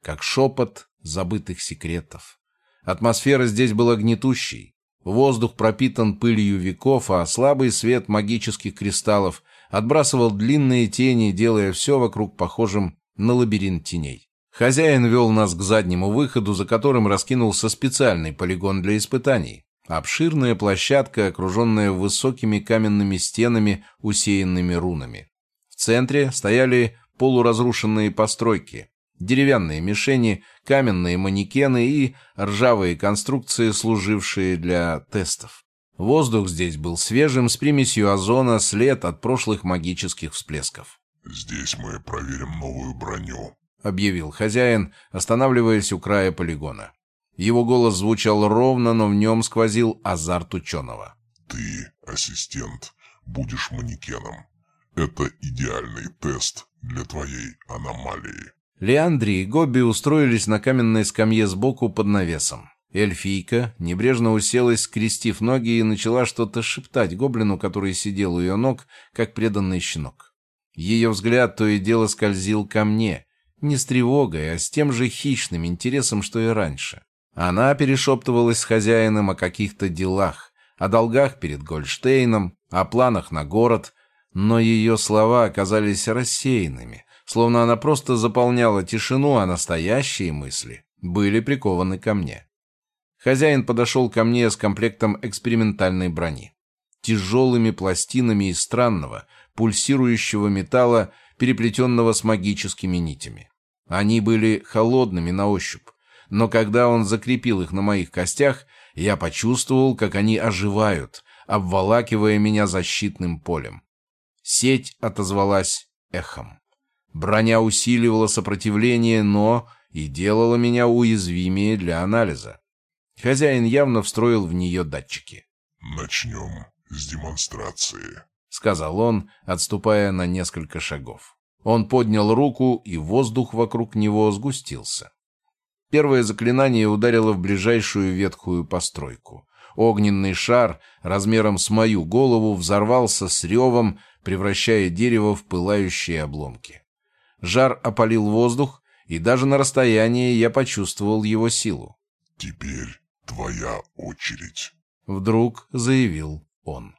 как шепот забытых секретов. Атмосфера здесь была гнетущей. Воздух пропитан пылью веков, а слабый свет магических кристаллов отбрасывал длинные тени, делая все вокруг похожим на лабиринт теней. Хозяин вел нас к заднему выходу, за которым раскинулся специальный полигон для испытаний. Обширная площадка, окруженная высокими каменными стенами, усеянными рунами. В центре стояли полуразрушенные постройки, деревянные мишени, каменные манекены и ржавые конструкции, служившие для тестов. Воздух здесь был свежим, с примесью озона, след от прошлых магических всплесков. «Здесь мы проверим новую броню», — объявил хозяин, останавливаясь у края полигона. Его голос звучал ровно, но в нем сквозил азарт ученого. «Ты, ассистент, будешь манекеном. Это идеальный тест для твоей аномалии». Леандри и Гобби устроились на каменной скамье сбоку под навесом. Эльфийка небрежно уселась, скрестив ноги, и начала что-то шептать гоблину, который сидел у ее ног, как преданный щенок. Ее взгляд то и дело скользил ко мне, не с тревогой, а с тем же хищным интересом, что и раньше. Она перешептывалась с хозяином о каких-то делах, о долгах перед Гольдштейном, о планах на город, но ее слова оказались рассеянными, словно она просто заполняла тишину, а настоящие мысли были прикованы ко мне. Хозяин подошел ко мне с комплектом экспериментальной брони, тяжелыми пластинами из странного, пульсирующего металла, переплетенного с магическими нитями. Они были холодными на ощупь, но когда он закрепил их на моих костях, я почувствовал, как они оживают, обволакивая меня защитным полем. Сеть отозвалась эхом. Броня усиливала сопротивление, но и делала меня уязвимее для анализа. Хозяин явно встроил в нее датчики. «Начнем с демонстрации», — сказал он, отступая на несколько шагов. Он поднял руку, и воздух вокруг него сгустился. Первое заклинание ударило в ближайшую ветхую постройку. Огненный шар размером с мою голову взорвался с ревом, превращая дерево в пылающие обломки. Жар опалил воздух, и даже на расстоянии я почувствовал его силу. «Теперь твоя очередь», — вдруг заявил он.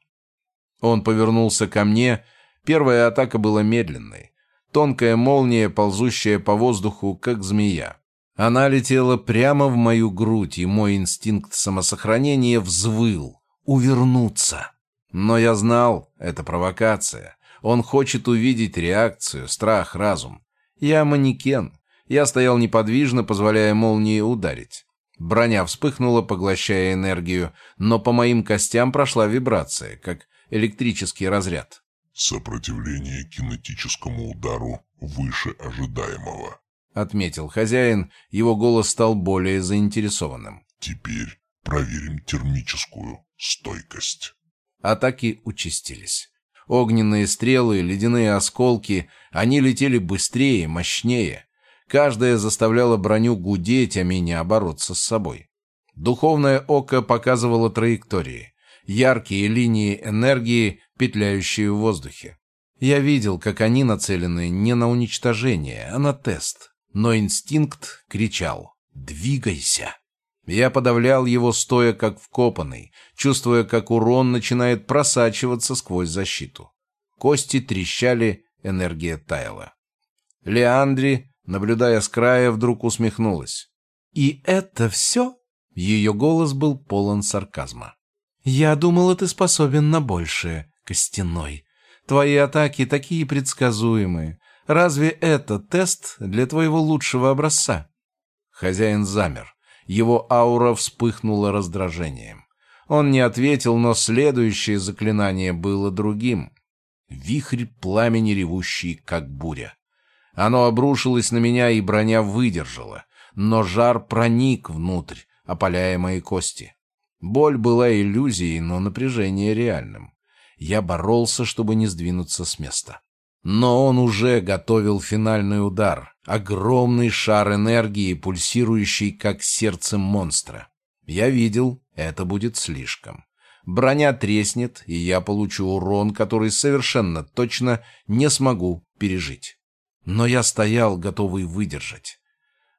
Он повернулся ко мне. Первая атака была медленной. Тонкая молния, ползущая по воздуху, как змея. Она летела прямо в мою грудь, и мой инстинкт самосохранения взвыл. Увернуться. Но я знал, это провокация. Он хочет увидеть реакцию, страх, разум. Я манекен. Я стоял неподвижно, позволяя молнии ударить. Броня вспыхнула, поглощая энергию, но по моим костям прошла вибрация, как электрический разряд. «Сопротивление кинетическому удару выше ожидаемого», — отметил хозяин. Его голос стал более заинтересованным. «Теперь проверим термическую стойкость». Атаки участились. Огненные стрелы, ледяные осколки, они летели быстрее, мощнее. Каждая заставляла броню гудеть, а меня бороться с собой. Духовное око показывало траектории, яркие линии энергии, петляющие в воздухе. Я видел, как они нацелены не на уничтожение, а на тест. Но инстинкт кричал «Двигайся!». Я подавлял его, стоя как вкопанный, чувствуя, как урон начинает просачиваться сквозь защиту. Кости трещали, энергия таяла. Леандри, наблюдая с края, вдруг усмехнулась. «И это все?» Ее голос был полон сарказма. «Я думала, ты способен на большее, Костяной. Твои атаки такие предсказуемые. Разве это тест для твоего лучшего образца?» Хозяин замер. Его аура вспыхнула раздражением. Он не ответил, но следующее заклинание было другим. Вихрь пламени, ревущий, как буря. Оно обрушилось на меня, и броня выдержала, но жар проник внутрь, опаляя мои кости. Боль была иллюзией, но напряжение реальным. Я боролся, чтобы не сдвинуться с места. Но он уже готовил финальный удар. Огромный шар энергии, пульсирующий, как сердце монстра. Я видел, это будет слишком. Броня треснет, и я получу урон, который совершенно точно не смогу пережить. Но я стоял, готовый выдержать.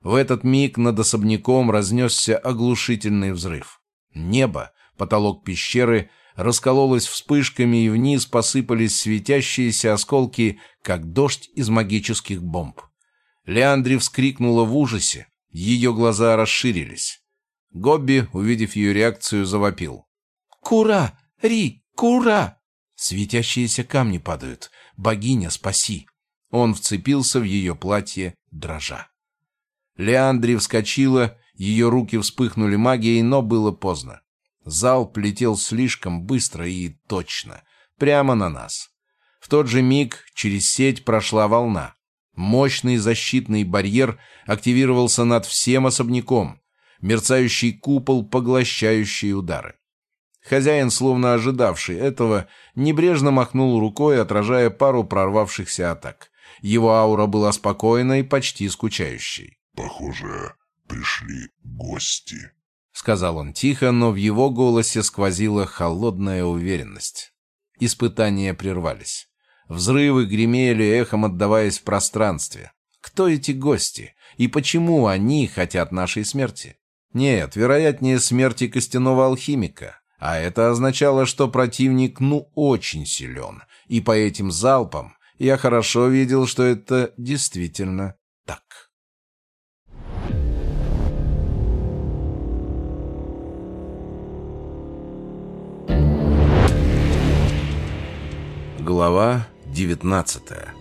В этот миг над особняком разнесся оглушительный взрыв. Небо, потолок пещеры раскололось вспышками, и вниз посыпались светящиеся осколки, как дождь из магических бомб. Леандри вскрикнула в ужасе, ее глаза расширились. Гобби, увидев ее реакцию, завопил. «Кура! Ри! Кура!» Светящиеся камни падают. «Богиня, спаси!» Он вцепился в ее платье, дрожа. Леандри вскочила, ее руки вспыхнули магией, но было поздно. Залп летел слишком быстро и точно, прямо на нас. В тот же миг через сеть прошла волна. Мощный защитный барьер активировался над всем особняком. Мерцающий купол, поглощающий удары. Хозяин, словно ожидавший этого, небрежно махнул рукой, отражая пару прорвавшихся атак. Его аура была спокойной, почти скучающей. «Похоже, пришли гости», — сказал он тихо, но в его голосе сквозила холодная уверенность. Испытания прервались. Взрывы гремели, эхом отдаваясь в пространстве. Кто эти гости? И почему они хотят нашей смерти? Нет, вероятнее смерти костяного алхимика. А это означало, что противник очень силен. И по этим залпам я хорошо видел, что это действительно так. Глава 19.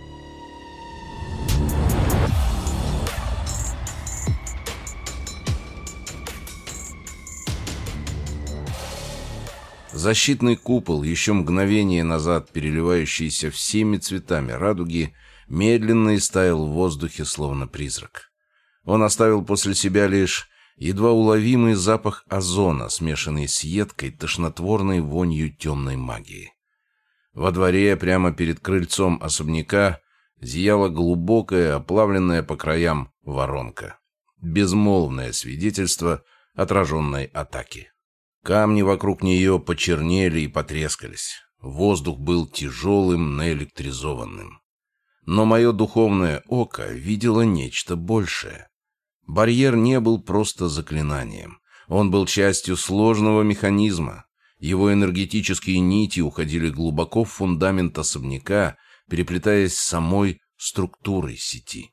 Защитный купол, еще мгновение назад переливающийся всеми цветами радуги, медленно истаял в воздухе, словно призрак. Он оставил после себя лишь едва уловимый запах озона, смешанный с едкой, тошнотворной вонью темной магии. Во дворе, прямо перед крыльцом особняка, зияла глубокая, оплавленная по краям воронка. Безмолвное свидетельство отраженной атаки. Камни вокруг нее почернели и потрескались. Воздух был тяжелым, наэлектризованным. Но мое духовное око видело нечто большее. Барьер не был просто заклинанием. Он был частью сложного механизма. Его энергетические нити уходили глубоко в фундамент особняка, переплетаясь с самой структурой сети.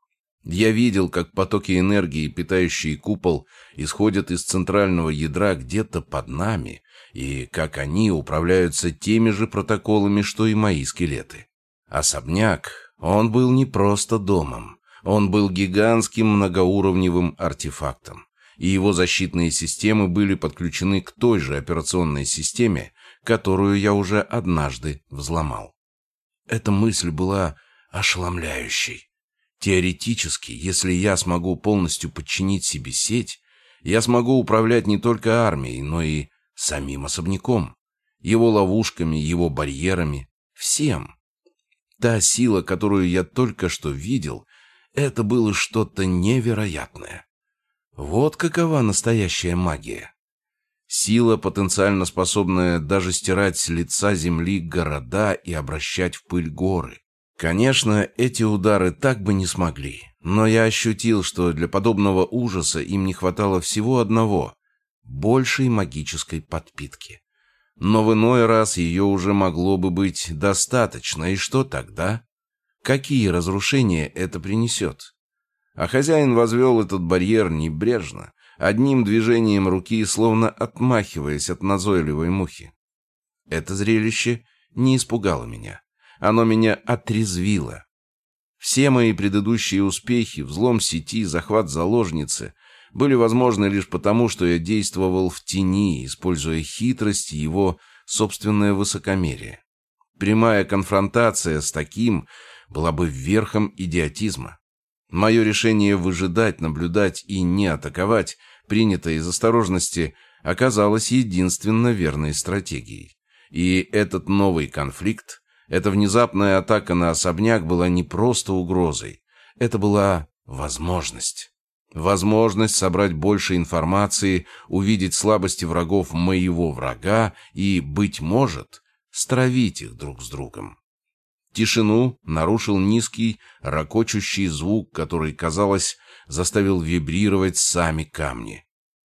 Я видел, как потоки энергии, питающие купол, исходят из центрального ядра где-то под нами, и как они управляются теми же протоколами, что и мои скелеты. Особняк, он был не просто домом, он был гигантским многоуровневым артефактом. И его защитные системы были подключены к той же операционной системе, которую я уже однажды взломал. Эта мысль была ошеломляющей. Теоретически, если я смогу полностью подчинить себе сеть, я смогу управлять не только армией, но и самим особняком, его ловушками, его барьерами, всем. Та сила, которую я только что видел, это было что-то невероятное. Вот какова настоящая магия. Сила, потенциально способная даже стирать с лица земли города и обращать в пыль горы. Конечно, эти удары так бы не смогли, но я ощутил, что для подобного ужаса им не хватало всего одного – большей магической подпитки. Но в иной раз ее уже могло бы быть достаточно, и что тогда? Какие разрушения это принесет? А хозяин возвел этот барьер небрежно, одним движением руки, словно отмахиваясь от назойливой мухи. Это зрелище не испугало меня. Оно меня отрезвило. Все мои предыдущие успехи, взлом сети, захват заложницы, были возможны лишь потому, что я действовал в тени, используя хитрость и его собственное высокомерие. Прямая конфронтация с таким была бы верхом идиотизма. Мое решение выжидать, наблюдать и не атаковать, принятое из осторожности, оказалось единственно верной стратегией. И этот новый конфликт, эта внезапная атака на особняк была не просто угрозой. Это была возможность. Возможность собрать больше информации, увидеть слабости врагов моего врага и, быть может, стравить их друг с другом. Тишину нарушил низкий, ракочущий звук, который, казалось, заставил вибрировать сами камни.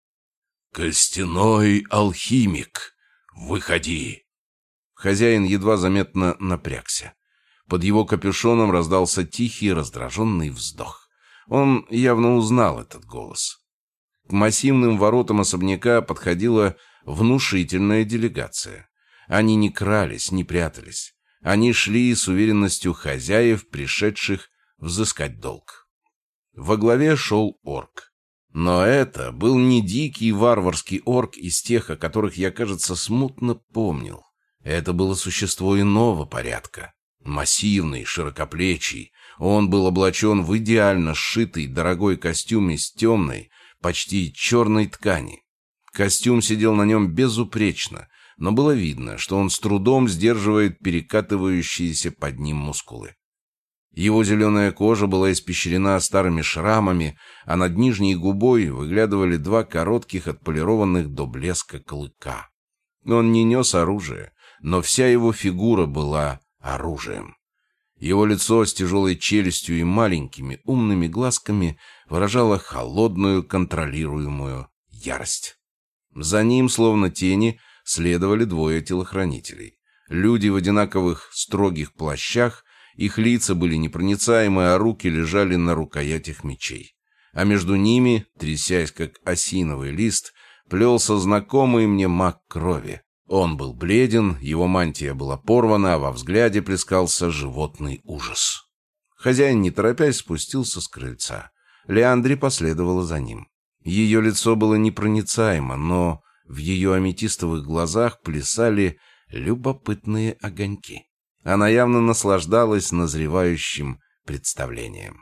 «Костяной алхимик, выходи!» Хозяин едва заметно напрягся. Под его капюшоном раздался тихий, раздраженный вздох. Он явно узнал этот голос. К массивным воротам особняка подходила внушительная делегация. Они не крались, не прятались. Они шли с уверенностью хозяев, пришедших взыскать долг. Во главе шел орк. Но это был не дикий варварский орк из тех, о которых я, кажется, смутно помнил. Это было существо иного порядка. Массивный, широкоплечий. Он был облачен в идеально сшитый дорогой костюм из темной, почти черной ткани. Костюм сидел на нем безупречно, но было видно, что он с трудом сдерживает перекатывающиеся под ним мускулы. Его зеленая кожа была испещрена старыми шрамами, а над нижней губой выглядывали два коротких отполированных до блеска клыка. Он не нес оружие, но вся его фигура была оружием. Его лицо с тяжелой челюстью и маленькими умными глазками выражало холодную, контролируемую ярость. За ним, словно тени, следовали двое телохранителей. Люди в одинаковых строгих плащах, их лица были непроницаемы, а руки лежали на рукоятях мечей. А между ними, трясясь как осиновый лист, плелся знакомый мне маг крови. Он был бледен, его мантия была порвана, а во взгляде плескался животный ужас. Хозяин, не торопясь, спустился с крыльца. Леандри последовала за ним. Ее лицо было непроницаемо, но в ее аметистовых глазах плясали любопытные огоньки. Она явно наслаждалась назревающим представлением.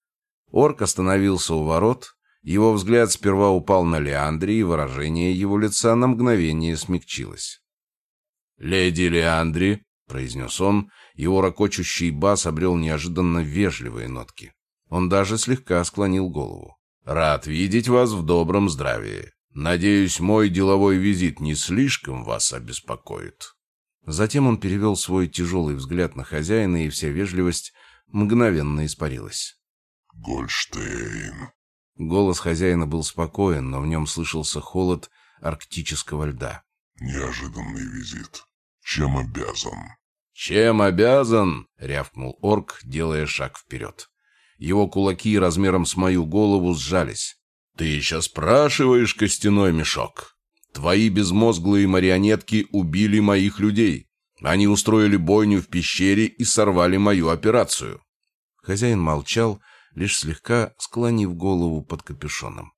Орк остановился у ворот. Его взгляд сперва упал на Леандри, и выражение его лица на мгновение смягчилось. «Леди Леандри», — произнес он, его ракочущий бас обрел неожиданно вежливые нотки. Он даже слегка склонил голову. «Рад видеть вас в добром здравии. Надеюсь, мой деловой визит не слишком вас обеспокоит». Затем он перевел свой тяжелый взгляд на хозяина, и вся вежливость мгновенно испарилась. «Гольштейн». Голос хозяина был спокоен, но в нем слышался холод арктического льда. «Неожиданный визит. Чем обязан?» «Чем обязан?» — рявкнул орк, делая шаг вперед. Его кулаки размером с мою голову сжались. «Ты еще спрашиваешь, костяной мешок? Твои безмозглые марионетки убили моих людей. Они устроили бойню в пещере и сорвали мою операцию». Хозяин молчал, лишь слегка склонив голову под капюшоном.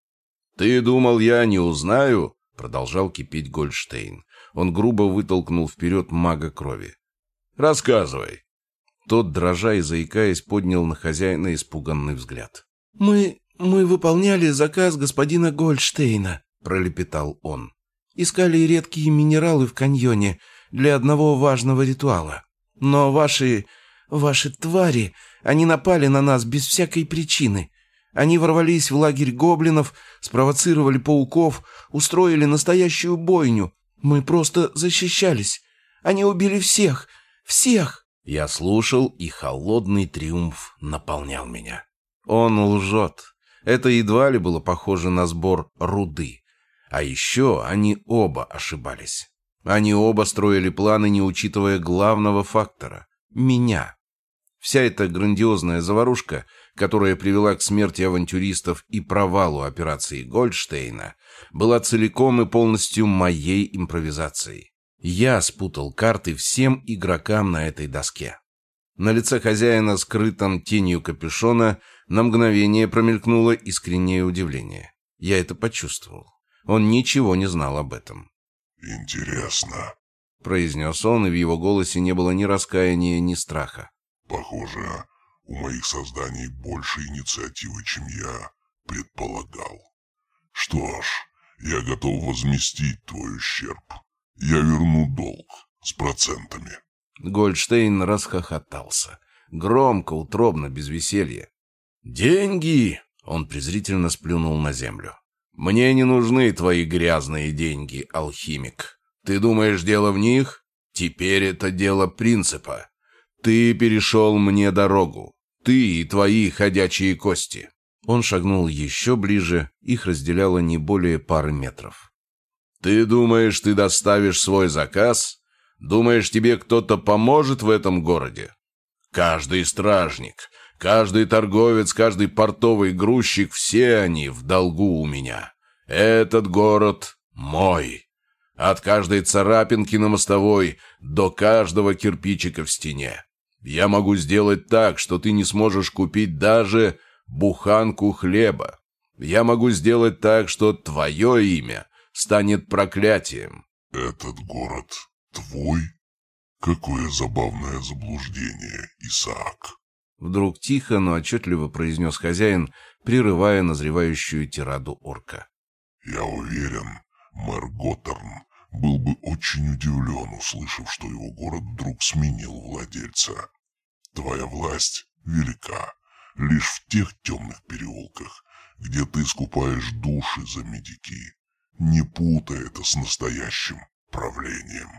«Ты думал, я не узнаю?» — продолжал кипеть Гольштейн. Он грубо вытолкнул вперед мага крови. «Рассказывай». Тот, дрожа и заикаясь, поднял на хозяина испуганный взгляд. «Мы выполняли заказ господина Гольштейна», — пролепетал он. «Искали редкие минералы в каньоне для одного важного ритуала. Но ваши твари, они напали на нас без всякой причины. Они ворвались в лагерь гоблинов, спровоцировали пауков, устроили настоящую бойню. Мы просто защищались. Они убили всех. Всех!» Я слушал, и холодный триумф наполнял меня. Он лжет. Это едва ли было похоже на сбор руды. А еще они оба ошибались. Они оба строили планы, не учитывая главного фактора — меня. Вся эта грандиозная заварушка, которая привела к смерти авантюристов и провалу операции Гольштейна, была целиком и полностью моей импровизацией. Я спутал карты всем игрокам на этой доске. На лице хозяина, скрытом тенью капюшона, на мгновение промелькнуло искреннее удивление. Я это почувствовал. Он ничего не знал об этом. «Интересно», — произнес он, и в его голосе не было ни раскаяния, ни страха. «Похоже, у моих созданий больше инициативы, чем я предполагал. Что ж, я готов возместить твой ущерб. Я верну долг с процентами». Гольштейн расхохотался. Громко, утробно, без веселья. «Деньги!» — он презрительно сплюнул на землю. «Мне не нужны твои грязные деньги, алхимик. Ты думаешь, дело в них? Теперь это дело принципа. Ты перешел мне дорогу. Ты и твои ходячие кости». Он шагнул еще ближе, их разделяло не более пары метров. «Ты думаешь, ты доставишь свой заказ? Думаешь, тебе кто-то поможет в этом городе? Каждый стражник, каждый торговец, каждый портовый грузчик, все они в долгу у меня. Этот город мой. От каждой царапинки на мостовой до каждого кирпичика в стене. Я могу сделать так, что ты не сможешь купить даже буханку хлеба. Я могу сделать так, что твое имя станет проклятием». «Этот город твой? Какое забавное заблуждение, Исаак!» Вдруг тихо, но отчетливо произнес хозяин, прерывая назревающую тираду орка. «Я уверен, мэр Готтерн был бы очень удивлен, услышав, что его город вдруг сменил владельца. Твоя власть велика лишь в тех темных переулках, где ты скупаешь души за медики. Не путай это с настоящим правлением».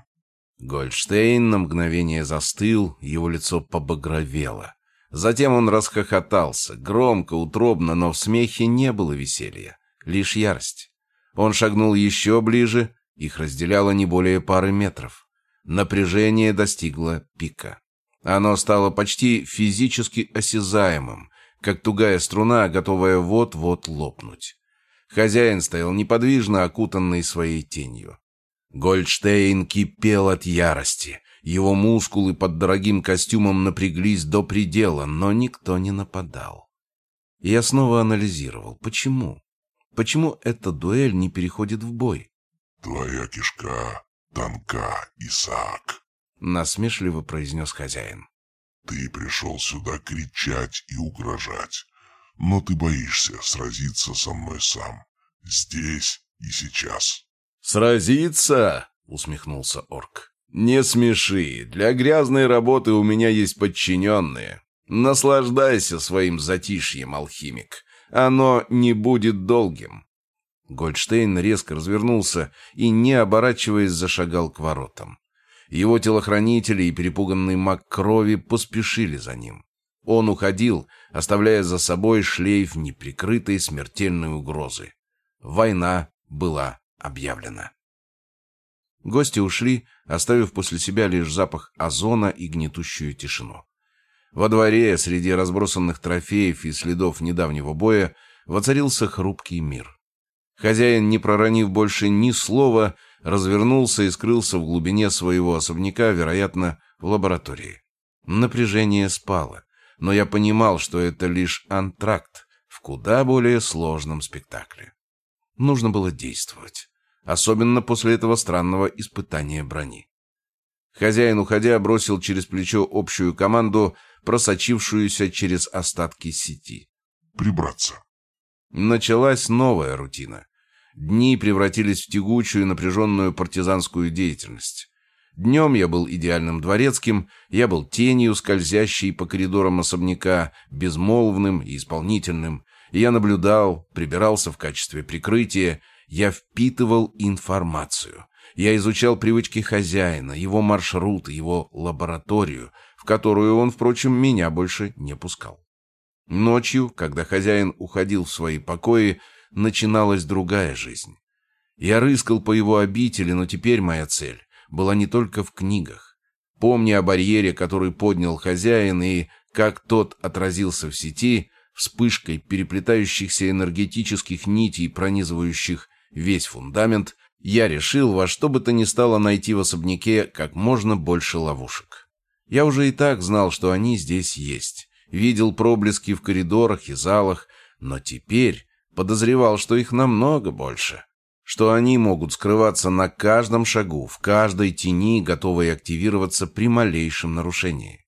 Гольдштейн на мгновение застыл, его лицо побагровело. Затем он расхохотался, громко, утробно, но в смехе не было веселья, лишь ярость. Он шагнул еще ближе, их разделяло не более пары метров. Напряжение достигло пика. Оно стало почти физически осязаемым, как тугая струна, готовая вот-вот лопнуть. Хозяин стоял неподвижно, окутанный своей тенью. Гольдштейн кипел от ярости. Его мускулы под дорогим костюмом напряглись до предела, но никто не нападал. И я снова анализировал. Почему? Почему эта дуэль не переходит в бой? «Твоя кишка тонка, Исаак», — насмешливо произнес хозяин. «Ты пришел сюда кричать и угрожать, но ты боишься сразиться со мной сам, здесь и сейчас». «Сразиться?» — усмехнулся орк. «Не смеши. Для грязной работы у меня есть подчиненные. Наслаждайся своим затишьем, алхимик. Оно не будет долгим». Гольдштейн резко развернулся и, не оборачиваясь, зашагал к воротам. Его телохранители и перепуганный маг крови поспешили за ним. Он уходил, оставляя за собой шлейф неприкрытой смертельной угрозы. Война была объявлена. Гости ушли, оставив после себя лишь запах озона и гнетущую тишину. Во дворе, среди разбросанных трофеев и следов недавнего боя, воцарился хрупкий мир. Хозяин, не проронив больше ни слова, развернулся и скрылся в глубине своего особняка, вероятно, в лаборатории. Напряжение спало, но я понимал, что это лишь антракт в куда более сложном спектакле. Нужно было действовать, особенно после этого странного испытания брони. Хозяин, уходя, бросил через плечо общую команду, просочившуюся через остатки сети. «Прибраться». Началась новая рутина. Дни превратились в тягучую, напряженную партизанскую деятельность. Днем я был идеальным дворецким, я был тенью, скользящей по коридорам особняка, безмолвным и исполнительным. Я наблюдал, прибирался в качестве прикрытия, я впитывал информацию. Я изучал привычки хозяина, его маршруты, его лабораторию, в которую он, впрочем, меня больше не пускал. Ночью, когда хозяин уходил в свои покои, начиналась другая жизнь. Я рыскал по его обители, но теперь моя цель была не только в книгах. Помня о барьере, который поднял хозяин, и как тот отразился в сети, вспышкой переплетающихся энергетических нитей, пронизывающих весь фундамент, я решил во что бы то ни стало найти в особняке как можно больше ловушек. Я уже и так знал, что они здесь есть. Видел проблески в коридорах и залах, но теперь подозревал, что их намного больше. Что они могут скрываться на каждом шагу, в каждой тени, готовые активироваться при малейшем нарушении.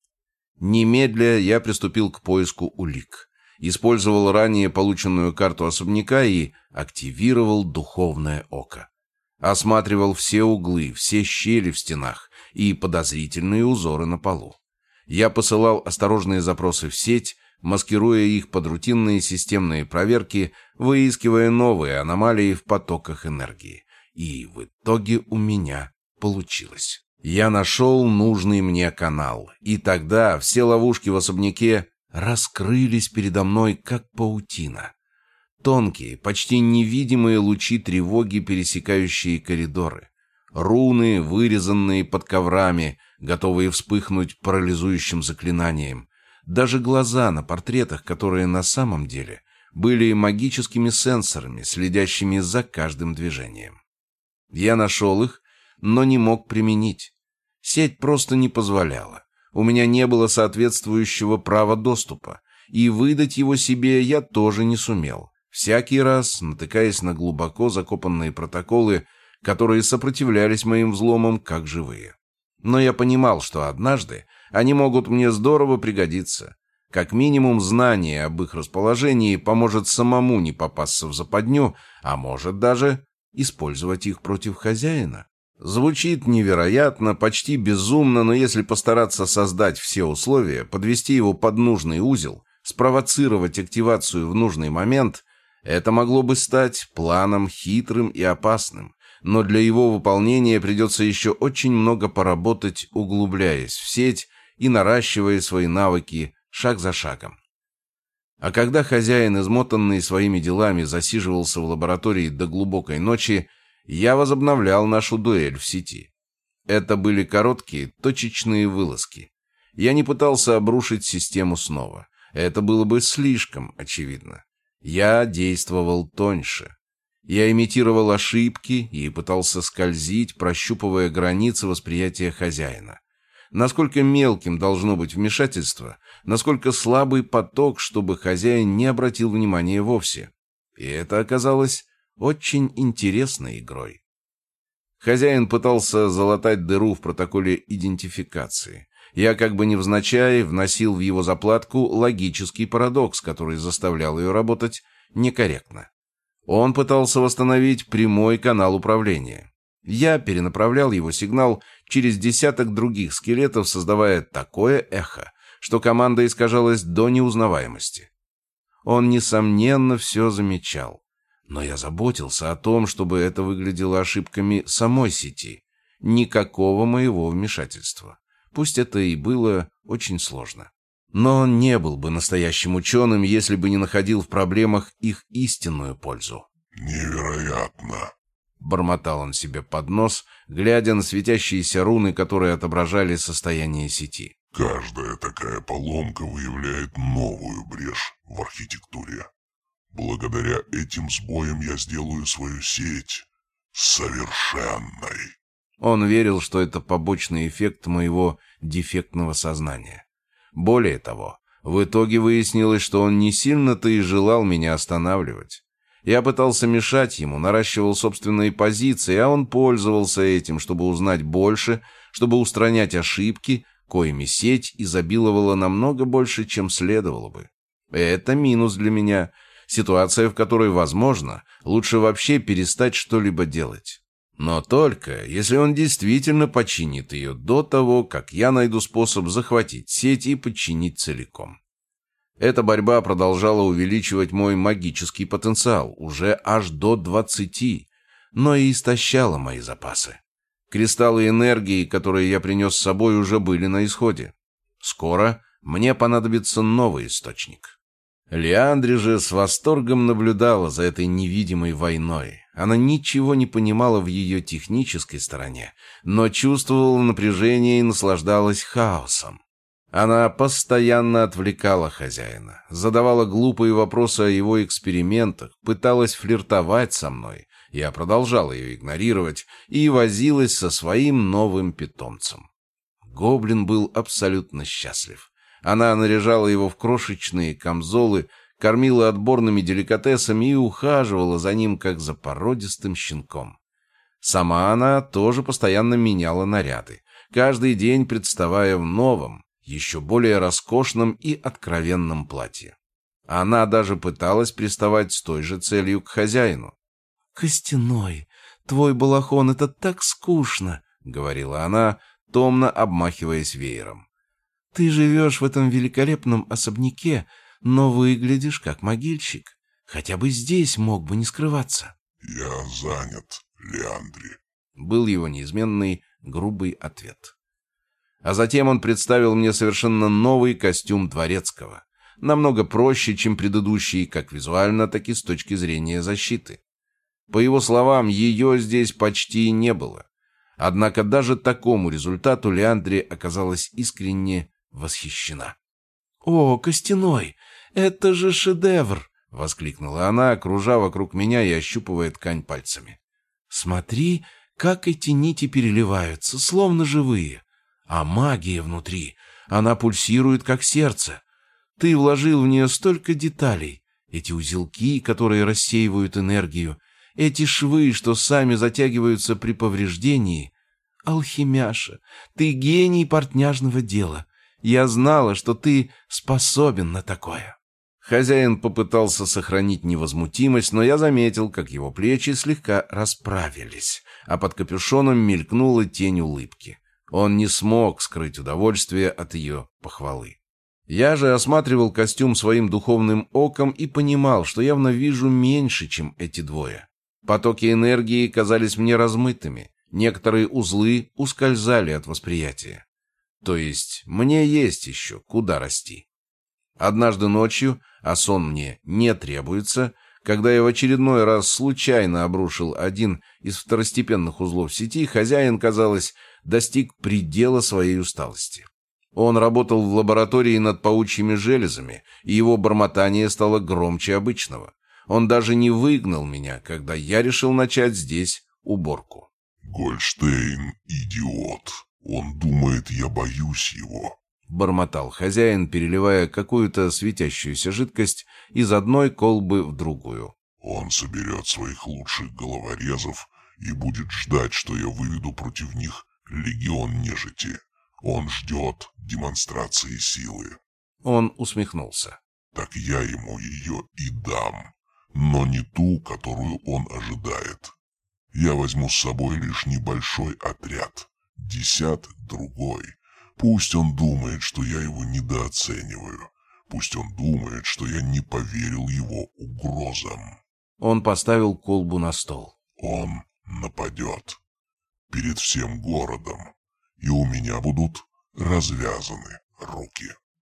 Немедля я приступил к поиску улик. Использовал ранее полученную карту особняка и активировал духовное око. Осматривал все углы, все щели в стенах и подозрительные узоры на полу. Я посылал осторожные запросы в сеть, маскируя их под рутинные системные проверки, выискивая новые аномалии в потоках энергии. И в итоге у меня получилось. Я нашел нужный мне канал, и тогда все ловушки в особняке раскрылись передо мной, как паутина. Тонкие, почти невидимые лучи тревоги, пересекающие коридоры. Руны, вырезанные под коврами, готовые вспыхнуть парализующим заклинанием. Даже глаза на портретах, которые на самом деле были магическими сенсорами, следящими за каждым движением. Я нашел их, но не мог применить. Сеть просто не позволяла. У меня не было соответствующего права доступа, и выдать его себе я тоже не сумел, всякий раз натыкаясь на глубоко закопанные протоколы, которые сопротивлялись моим взломам как живые. Но я понимал, что однажды они могут мне здорово пригодиться. Как минимум, знание об их расположении поможет самому не попасться в западню, а может даже использовать их против хозяина. Звучит невероятно, почти безумно, но если постараться создать все условия, подвести его под нужный узел, спровоцировать активацию в нужный момент, это могло бы стать планом хитрым и опасным. Но для его выполнения придется еще очень много поработать, углубляясь в сеть и наращивая свои навыки шаг за шагом. А когда хозяин, измотанный своими делами, засиживался в лаборатории до глубокой ночи, я возобновлял нашу дуэль в сети. Это были короткие, точечные вылазки. Я не пытался обрушить систему снова. Это было бы слишком очевидно. Я действовал тоньше. Я имитировал ошибки и пытался скользить, прощупывая границы восприятия хозяина. Насколько мелким должно быть вмешательство, насколько слабый поток, чтобы хозяин не обратил внимания вовсе. И это оказалось очень интересной игрой. Хозяин пытался залатать дыру в протоколе идентификации. Я как бы невзначай вносил в его заплатку логический парадокс, который заставлял ее работать некорректно. Он пытался восстановить прямой канал управления. Я перенаправлял его сигнал через десяток других скелетов, создавая такое эхо, что команда искажалась до неузнаваемости. Он, несомненно, все замечал. Но я заботился о том, чтобы это выглядело ошибками самой сети. Никакого моего вмешательства. Пусть это и было очень сложно. Но он не был бы настоящим ученым, если бы не находил в проблемах их истинную пользу. «Невероятно!» — бормотал он себе под нос, глядя на светящиеся руны, которые отображали состояние сети. «Каждая такая поломка выявляет новую брешь в архитектуре. Благодаря этим сбоям я сделаю свою сеть совершенной». Он верил, что это побочный эффект моего дефектного сознания. Более того, в итоге выяснилось, что он не сильно-то и желал меня останавливать. Я пытался мешать ему, наращивал собственные позиции, а он пользовался этим, чтобы узнать больше, чтобы устранять ошибки, коими сеть изобиловала намного больше, чем следовало бы. Это минус для меня. Ситуация, в которой, возможно, лучше вообще перестать что-либо делать. Но только, если он действительно починит ее до того, как я найду способ захватить сеть и подчинить целиком. Эта борьба продолжала увеличивать мой магический потенциал, уже аж до 20, но и истощала мои запасы. Кристаллы энергии, которые я принес с собой, уже были на исходе. Скоро мне понадобится новый источник. Лиандри же с восторгом наблюдала за этой невидимой войной. Она ничего не понимала в ее технической стороне, но чувствовала напряжение и наслаждалась хаосом. Она постоянно отвлекала хозяина, задавала глупые вопросы о его экспериментах, пыталась флиртовать со мной. Я продолжал ее игнорировать и возилась со своим новым питомцем. Гоблин был абсолютно счастлив. Она наряжала его в крошечные камзолы, кормила отборными деликатесами и ухаживала за ним, как за породистым щенком. Сама она тоже постоянно меняла наряды, каждый день представая в новом, еще более роскошном и откровенном платье. Она даже пыталась приставать с той же целью к хозяину. «Костяной, твой балахон — это так скучно», — говорила она, томно обмахиваясь веером. «Ты живешь в этом великолепном особняке, но выглядишь как могильщик. Хотя бы здесь мог бы не скрываться». «Я занят, Лиандри», — был его неизменный грубый ответ. А затем он представил мне совершенно новый костюм дворецкого. намного проще, чем предыдущий, как визуально, так и с точки зрения защиты. По его словам, ее здесь почти не было. Однако даже такому результату Леандри оказалась искренне восхищена. «О, Костяной, это же шедевр!» — воскликнула она, кружа вокруг меня и ощупывая ткань пальцами. «Смотри, как эти нити переливаются, словно живые. А магия внутри, она пульсирует, как сердце. Ты вложил в нее столько деталей. Эти узелки, которые рассеивают энергию, эти швы, что сами затягиваются при повреждении. Алхимяша, ты гений портняжного дела. Я знала, что ты способен на такое». Хозяин попытался сохранить невозмутимость, но я заметил, как его плечи слегка расправились, а под капюшоном мелькнула тень улыбки. Он не смог скрыть удовольствие от ее похвалы. Я же осматривал костюм своим духовным оком и понимал, что явно вижу меньше, чем эти двое. Потоки энергии казались мне размытыми, некоторые узлы ускользали от восприятия. То есть мне есть еще куда расти. Однажды ночью, а сон мне не требуется, когда я в очередной раз случайно обрушил один из второстепенных узлов сети, хозяин, казалось, достиг предела своей усталости. Он работал в лаборатории над паучьими железами, и его бормотание стало громче обычного. Он даже не выгнал меня, когда я решил начать здесь уборку. «Гольштейн — идиот. Он думает, я боюсь его», — бормотал хозяин, переливая какую-то светящуюся жидкость из одной колбы в другую. «Он соберет своих лучших головорезов и будет ждать, что я выведу против них легион нежити. Он ждет демонстрации силы». Он усмехнулся. «Так я ему ее и дам, но не ту, которую он ожидает. Я возьму с собой лишь небольшой отряд, десяток другой. Пусть он думает, что я его недооцениваю. Пусть он думает, что я не поверил его угрозам». Он поставил колбу на стол. «Он нападет перед всем городом, и у меня будут развязаны руки».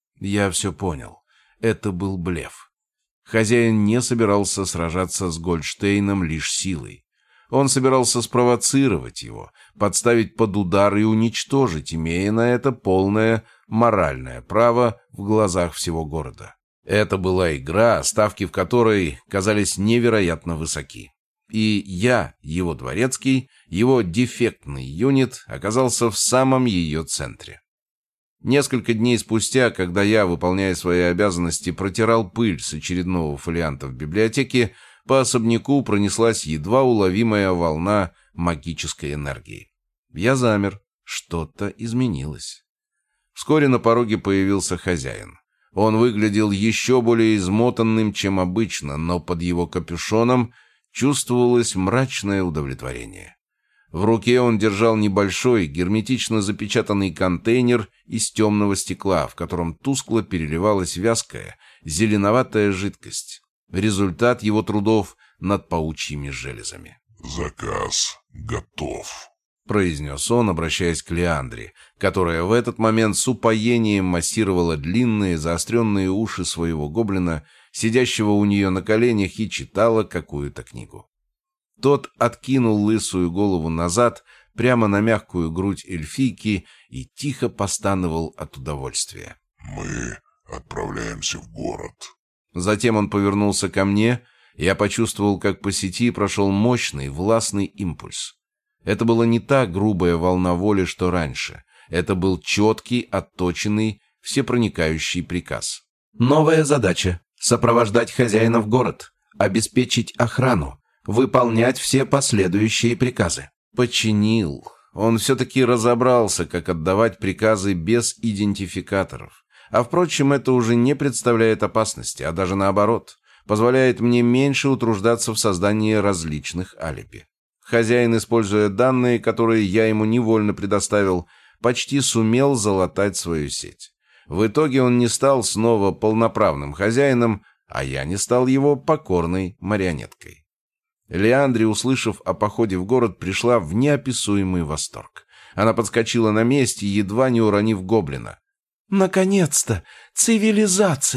Я все понял. Это был блеф. Хозяин не собирался сражаться с Гольштейном лишь силой. Он собирался спровоцировать его, подставить под удар и уничтожить, имея на это полное моральное право в глазах всего города. Это была игра, ставки в которой казались невероятно высоки. И я, его дворецкий, его дефектный юнит, оказался в самом ее центре. Несколько дней спустя, когда я, выполняя свои обязанности, протирал пыль с очередного фолианта в библиотеке, по особняку пронеслась едва уловимая волна магической энергии. Я замер. Что-то изменилось. Вскоре на пороге появился хозяин. Он выглядел еще более измотанным, чем обычно, но под его капюшоном чувствовалось мрачное удовлетворение. В руке он держал небольшой, герметично запечатанный контейнер из темного стекла, в котором тускло переливалась вязкая, зеленоватая жидкость. Результат его трудов над паучьими железами. «Заказ готов», — произнес он, обращаясь к Леандре, которая в этот момент с упоением массировала длинные заостренные уши своего гоблина, сидящего у нее на коленях, и читала какую-то книгу. Тот откинул лысую голову назад, прямо на мягкую грудь эльфийки, и тихо постановал от удовольствия. «Мы отправляемся в город». Затем он повернулся ко мне. Я почувствовал, как по сети прошел мощный, властный импульс. Это была не та грубая волна воли, что раньше. Это был четкий, отточенный, всепроникающий приказ. «Новая задача — сопровождать хозяина в город, обеспечить охрану, выполнять все последующие приказы». Подчинил. Он все-таки разобрался, как отдавать приказы без идентификаторов. А впрочем, это уже не представляет опасности, а даже наоборот, позволяет мне меньше утруждаться в создании различных алиби. Хозяин, используя данные, которые я ему невольно предоставил, почти сумел залатать свою сеть. В итоге он не стал снова полноправным хозяином, а я не стал его покорной марионеткой. Леандри, услышав о походе в город, пришла в неописуемый восторг. Она подскочила на месте, едва не уронив гоблина. «Наконец-то! Цивилизация!»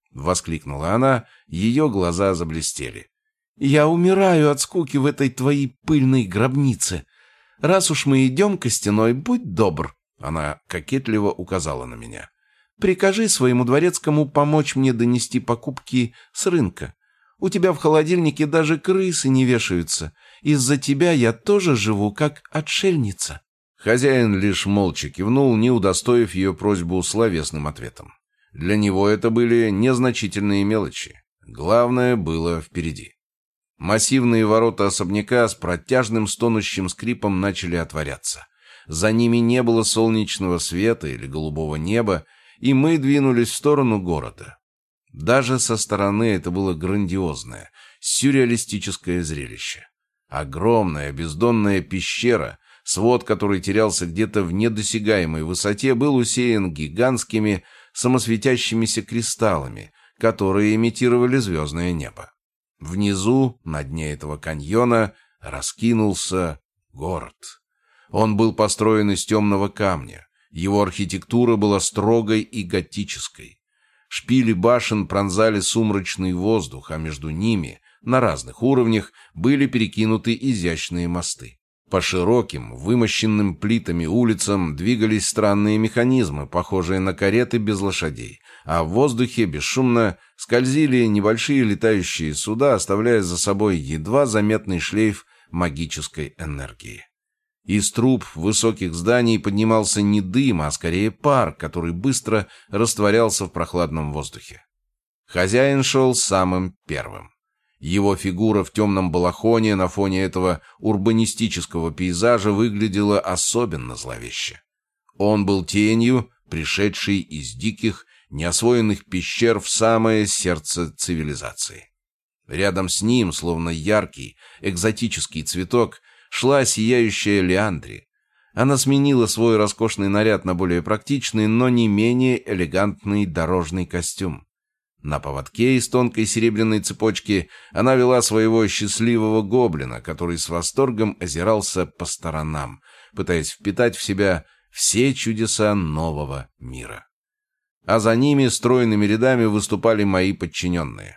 — воскликнула она, ее глаза заблестели. «Я умираю от скуки в этой твоей пыльной гробнице. Раз уж мы идем, Костяной, будь добр», — она кокетливо указала на меня. «Прикажи своему дворецкому помочь мне донести покупки с рынка. У тебя в холодильнике даже крысы не вешаются. Из-за тебя я тоже живу, как отшельница». Хозяин лишь молча кивнул, не удостоив ее просьбу словесным ответом. Для него это были незначительные мелочи. Главное было впереди. Массивные ворота особняка с протяжным стонущим скрипом начали отворяться. За ними не было солнечного света или голубого неба, и мы двинулись в сторону города. Даже со стороны это было грандиозное, сюрреалистическое зрелище. Огромная бездонная пещера, свод которой терялся где-то в недосягаемой высоте, был усеян гигантскими самосветящимися кристаллами, которые имитировали звездное небо. Внизу, на дне этого каньона, раскинулся город. Он был построен из темного камня. Его архитектура была строгой и готической. Шпили башен пронзали сумрачный воздух, а между ними, на разных уровнях, были перекинуты изящные мосты. По широким, вымощенным плитами улицам двигались странные механизмы, похожие на кареты без лошадей, а в воздухе бесшумно скользили небольшие летающие суда, оставляя за собой едва заметный шлейф магической энергии. Из труб высоких зданий поднимался не дым, а скорее пар, который быстро растворялся в прохладном воздухе. Хозяин шел самым первым. Его фигура в темном балахоне на фоне этого урбанистического пейзажа выглядела особенно зловеще. Он был тенью, пришедшей из диких, неосвоенных пещер в самое сердце цивилизации. Рядом с ним, словно яркий, экзотический цветок, шла сияющая Леандри. Она сменила свой роскошный наряд на более практичный, но не менее элегантный дорожный костюм. На поводке из тонкой серебряной цепочки она вела своего счастливого гоблина, который с восторгом озирался по сторонам, пытаясь впитать в себя все чудеса нового мира. А за ними стройными рядами выступали мои подчиненные.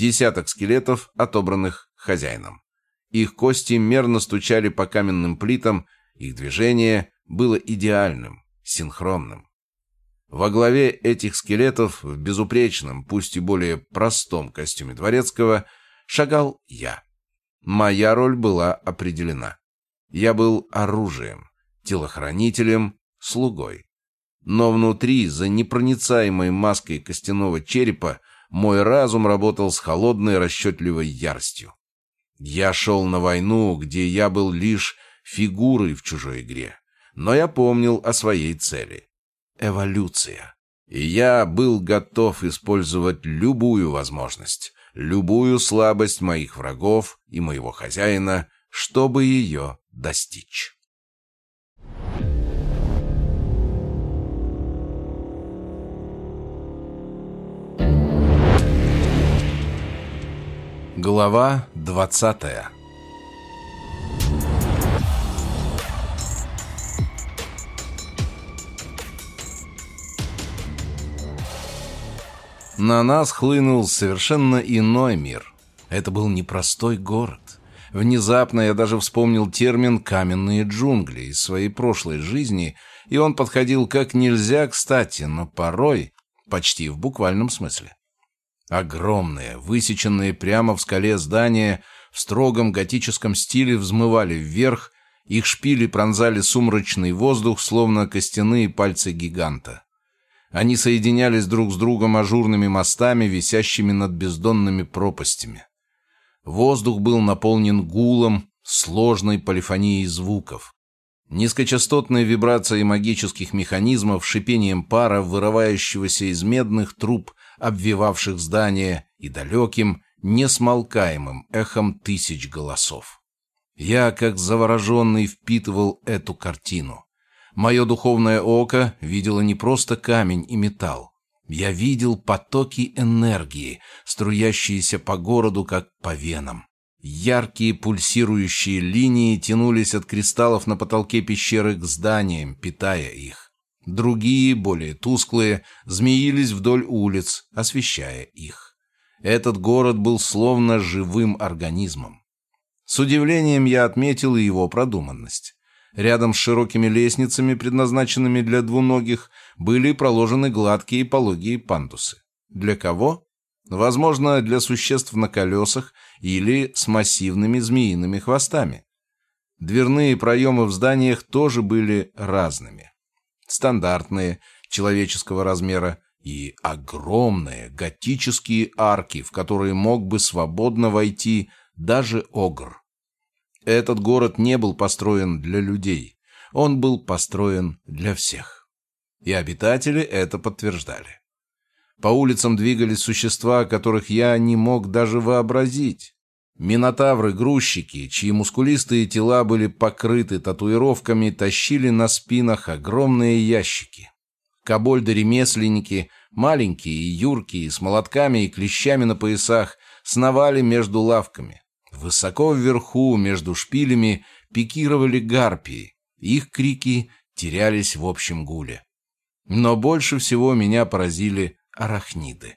10 скелетов, отобранных хозяином. Их кости мерно стучали по каменным плитам, их движение было идеальным, синхронным. Во главе этих скелетов, в безупречном, пусть и более простом костюме дворецкого, шагал я. Моя роль была определена. Я был оружием, телохранителем, слугой. Но внутри, за непроницаемой маской костяного черепа, мой разум работал с холодной расчетливой яростью. Я шел на войну, где я был лишь фигурой в чужой игре, но я помнил о своей цели. Эволюция. И я был готов использовать любую возможность, любую слабость моих врагов и моего хозяина, чтобы ее достичь. Глава 20. На нас хлынул совершенно иной мир. Это был непростой город. Внезапно я даже вспомнил термин «каменные джунгли» из своей прошлой жизни, и он подходил как нельзя кстати, но порой почти в буквальном смысле. Огромные, высеченные прямо в скале здания в строгом готическом стиле взмывали вверх, их шпили пронзали сумрачный воздух, словно костяные пальцы гиганта. Они соединялись друг с другом ажурными мостами, висящими над бездонными пропастями. Воздух был наполнен гулом, сложной полифонией звуков. Низкочастотной вибрацией магических механизмов, шипением пара, вырывающегося из медных труб, обвивавших здание, и далеким, несмолкаемым эхом тысяч голосов. Я, как завороженный, впитывал эту картину. Мое духовное око видело не просто камень и металл. Я видел потоки энергии, струящиеся по городу, как по венам. Яркие пульсирующие линии тянулись от кристаллов на потолке пещеры к зданиям, питая их. Другие, более тусклые, змеились вдоль улиц, освещая их. Этот город был словно живым организмом. С удивлением я отметил и его продуманность. Рядом с широкими лестницами, предназначенными для двуногих, были проложены гладкие пологие пандусы. Для кого? Возможно, для существ на колесах или с массивными змеиными хвостами. Дверные проемы в зданиях тоже были разными. Стандартные, человеческого размера, и огромные готические арки, в которые мог бы свободно войти даже огр. Этот город не был построен для людей, он был построен для всех. И обитатели это подтверждали. По улицам двигались существа, которых я не мог даже вообразить. Минотавры-грузчики, чьи мускулистые тела были покрыты татуировками, тащили на спинах огромные ящики. Кобольды-ремесленники, маленькие и юркие, с молотками и клещами на поясах, сновали между лавками. Высоко вверху, между шпилями, пикировали гарпии. Их крики терялись в общем гуле. Но больше всего меня поразили арахниды.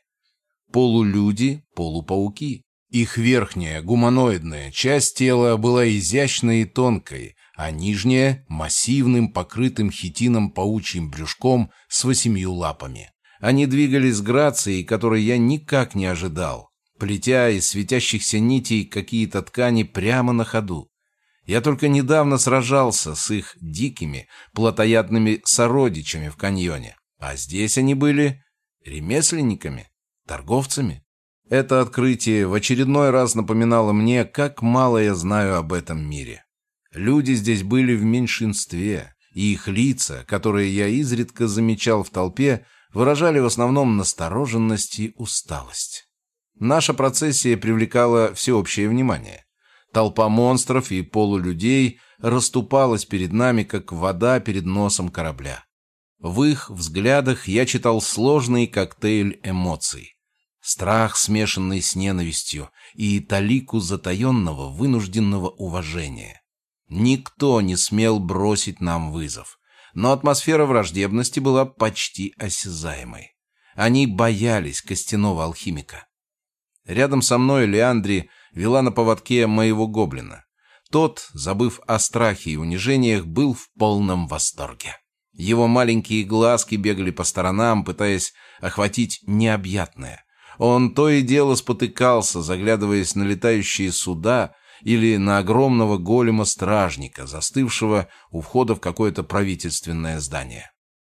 Полулюди, полупауки. Их верхняя, гуманоидная часть тела была изящной и тонкой, а нижняя — массивным, покрытым хитином паучьим брюшком с 8 лапами. Они двигались с грацией, которой я никак не ожидал, плетя из светящихся нитей какие-то ткани прямо на ходу. Я только недавно сражался с их дикими, плотоядными сородичами в каньоне, а здесь они были ремесленниками, торговцами. Это открытие в очередной раз напоминало мне, как мало я знаю об этом мире. Люди здесь были в меньшинстве, и их лица, которые я изредка замечал в толпе, выражали в основном настороженность и усталость. Наша процессия привлекала всеобщее внимание. Толпа монстров и полулюдей расступалась перед нами, как вода перед носом корабля. В их взглядах я читал сложный коктейль эмоций. Страх, смешанный с ненавистью, и талику затаенного, вынужденного уважения. Никто не смел бросить нам вызов, но атмосфера враждебности была почти осязаемой. Они боялись костяного алхимика. Рядом со мной Леандри вела на поводке моего гоблина. Тот, забыв о страхе и унижениях, был в полном восторге. Его маленькие глазки бегали по сторонам, пытаясь охватить необъятное. Он то и дело спотыкался, заглядываясь на летающие суда или на огромного голема-стражника, застывшего у входа в какое-то правительственное здание.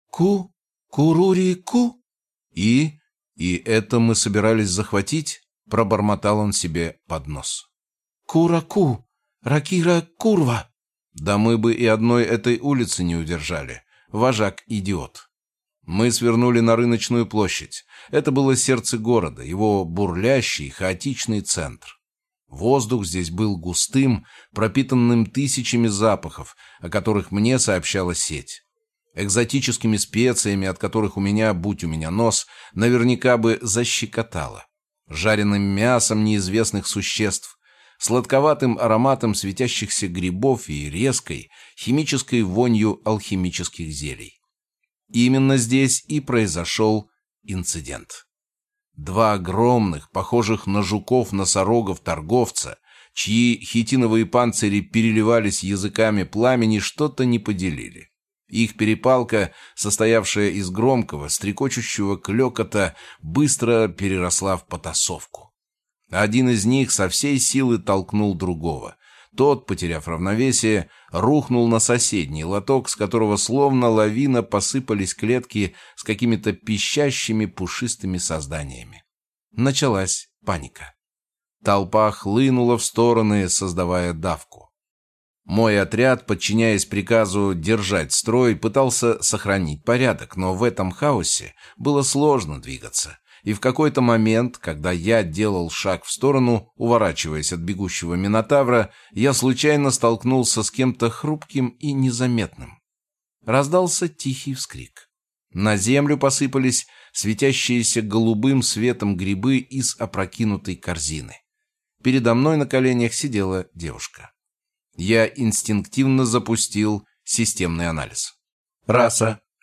«Курури-ку?» «И это мы собирались захватить?» — пробормотал он себе под нос. «Кураку! Ракира-курва!» «Да мы бы и одной этой улицы не удержали. Вожак-идиот». Мы свернули на рыночную площадь. Это было сердце города, его бурлящий, хаотичный центр. Воздух здесь был густым, пропитанным тысячами запахов, о которых мне сообщала сеть. Экзотическими специями, от которых у меня, будь у меня нос, наверняка бы защекотало. Жареным мясом неизвестных существ, сладковатым ароматом светящихся грибов и резкой, химической вонью алхимических зелий. Именно здесь и произошел инцидент. Два огромных, похожих на жуков-носорогов торговца, чьи хитиновые панцири переливались языками пламени, что-то не поделили. Их перепалка, состоявшая из громкого, стрекочущего клёкота, быстро переросла в потасовку. Один из них со всей силы толкнул другого. Тот, потеряв равновесие, рухнул на соседний лоток, с которого словно лавина посыпались клетки с какими-то пищащими пушистыми созданиями. Началась паника. Толпа хлынула в стороны, создавая давку. Мой отряд, подчиняясь приказу держать строй, пытался сохранить порядок, но в этом хаосе было сложно двигаться. И в какой-то момент, когда я делал шаг в сторону, уворачиваясь от бегущего минотавра, я случайно столкнулся с кем-то хрупким и незаметным. Раздался тихий вскрик. На землю посыпались светящиеся голубым светом грибы из опрокинутой корзины. Передо мной на коленях сидела девушка. Я инстинктивно запустил системный анализ. Раса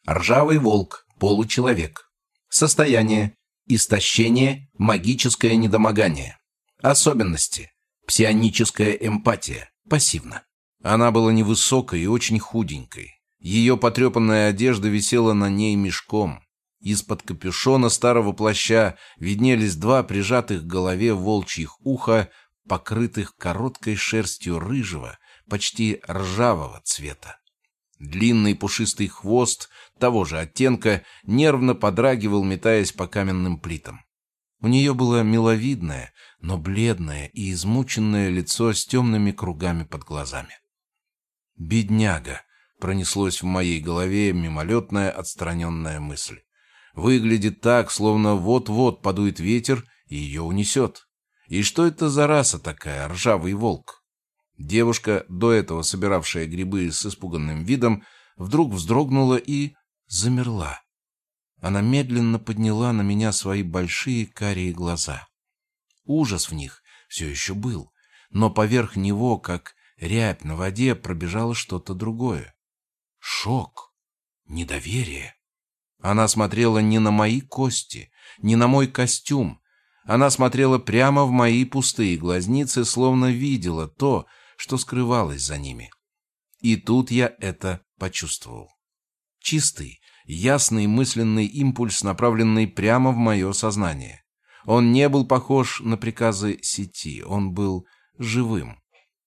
Ржавый волк, получеловек. Состояние: истощение, магическое недомогание. Особенности: псионическая эмпатия, пассивно. Она была невысокой и очень худенькой. Ее потрепанная одежда висела на ней мешком. Из-под капюшона старого плаща виднелись два прижатых к голове волчьих уха, покрытых короткой шерстью рыжего, почти ржавого цвета. Длинный пушистый хвост того же оттенка нервно подрагивал, метаясь по каменным плитам. У нее было миловидное, но бледное и измученное лицо с темными кругами под глазами. «Бедняга!» — пронеслось в моей голове мимолетная отстраненная мысль. «Выглядит так, словно вот-вот подует ветер и ее унесет. И что это за раса такая, ржавый волк?» Девушка, до этого собиравшая грибы с испуганным видом, вдруг вздрогнула и замерла. Она медленно подняла на меня свои большие карие глаза. Ужас в них все еще был, но поверх него, как рябь на воде, пробежало что-то другое. Шок, недоверие. Она смотрела не на мои кости, не на мой костюм. Она смотрела прямо в мои пустые глазницы, словно видела то, что скрывалось за ними. И тут я это почувствовал. Чистый, ясный мысленный импульс, направленный прямо в мое сознание. Он не был похож на приказы сети, он был живым.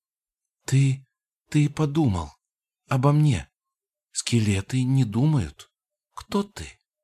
Ты подумал обо мне. Скелеты не думают. Кто ты?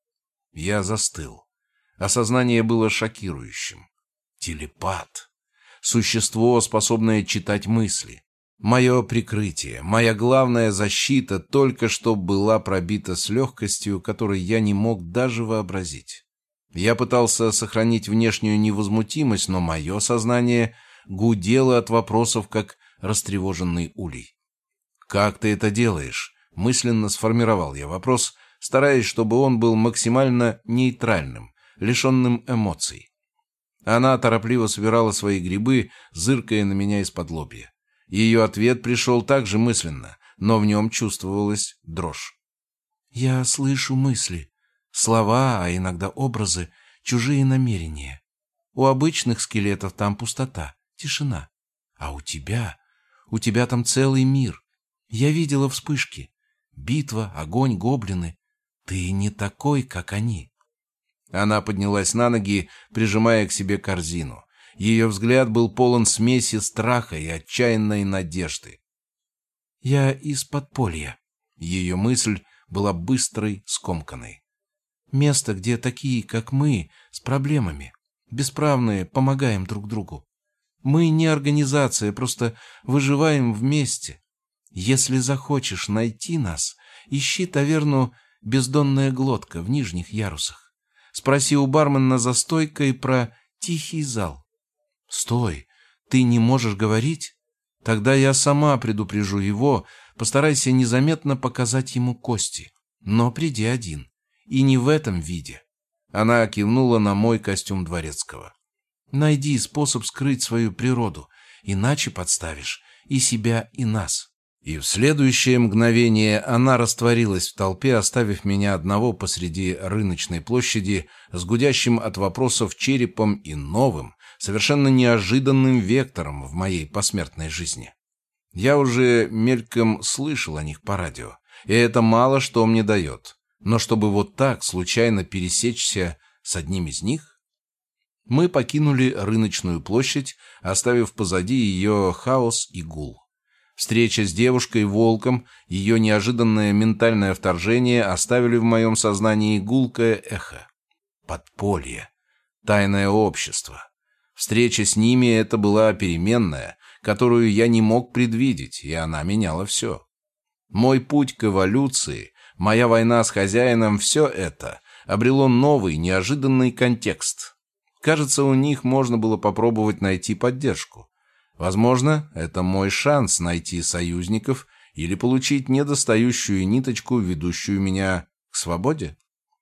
Я застыл. Осознание было шокирующим. Телепат. Существо, способное читать мысли. Мое прикрытие, моя главная защита только что была пробита с легкостью, которой я не мог даже вообразить. Я пытался сохранить внешнюю невозмутимость, но мое сознание гудело от вопросов, как растревоженный улей. «Как ты это делаешь?» — мысленно сформировал я вопрос, стараясь, чтобы он был максимально нейтральным, лишенным эмоций. Она торопливо собирала свои грибы, зыркая на меня из-под лобья. Ее ответ пришел также мысленно, но в нем чувствовалась дрожь. «Я слышу мысли, слова, а иногда образы, чужие намерения. У обычных скелетов там пустота, тишина. А у тебя там целый мир. Я видела вспышки. Битва, огонь, гоблины. Ты не такой, как они». Она поднялась на ноги, прижимая к себе корзину. Ее взгляд был полон смеси страха и отчаянной надежды. «Я из подполья». Ее мысль была быстрой, скомканной. «Место, где такие, как мы, с проблемами, бесправные, помогаем друг другу. Мы не организация, просто выживаем вместе. Если захочешь найти нас, ищи таверну «Бездонная глотка» в нижних ярусах. Спроси у бармена за стойкой про тихий зал. Стой, ты не можешь говорить? Тогда я сама предупрежу его, постарайся незаметно показать ему кости. Но приди один. И не в этом виде. Она кивнула на мой костюм дворецкого. Найди способ скрыть свою природу, иначе подставишь и себя, и нас. И в следующее мгновение она растворилась в толпе, оставив меня одного посреди рыночной площади с гудящим от вопросов черепом и новым, совершенно неожиданным вектором в моей посмертной жизни. Я уже мельком слышал о них по радио, и это мало что мне дает. Но чтобы вот так случайно пересечься с одним из них... Мы покинули рыночную площадь, оставив позади ее хаос и гул. Встреча с девушкой-волком, ее неожиданное ментальное вторжение оставили в моем сознании гулкое эхо. Подполье. Тайное общество. Встреча с ними — это была переменная, которую я не мог предвидеть, и она меняла все. Мой путь к эволюции, моя война с хозяином — все это обрело новый, неожиданный контекст. Кажется, у них можно было попробовать найти поддержку. Возможно, это мой шанс найти союзников или получить недостающую ниточку, ведущую меня к свободе.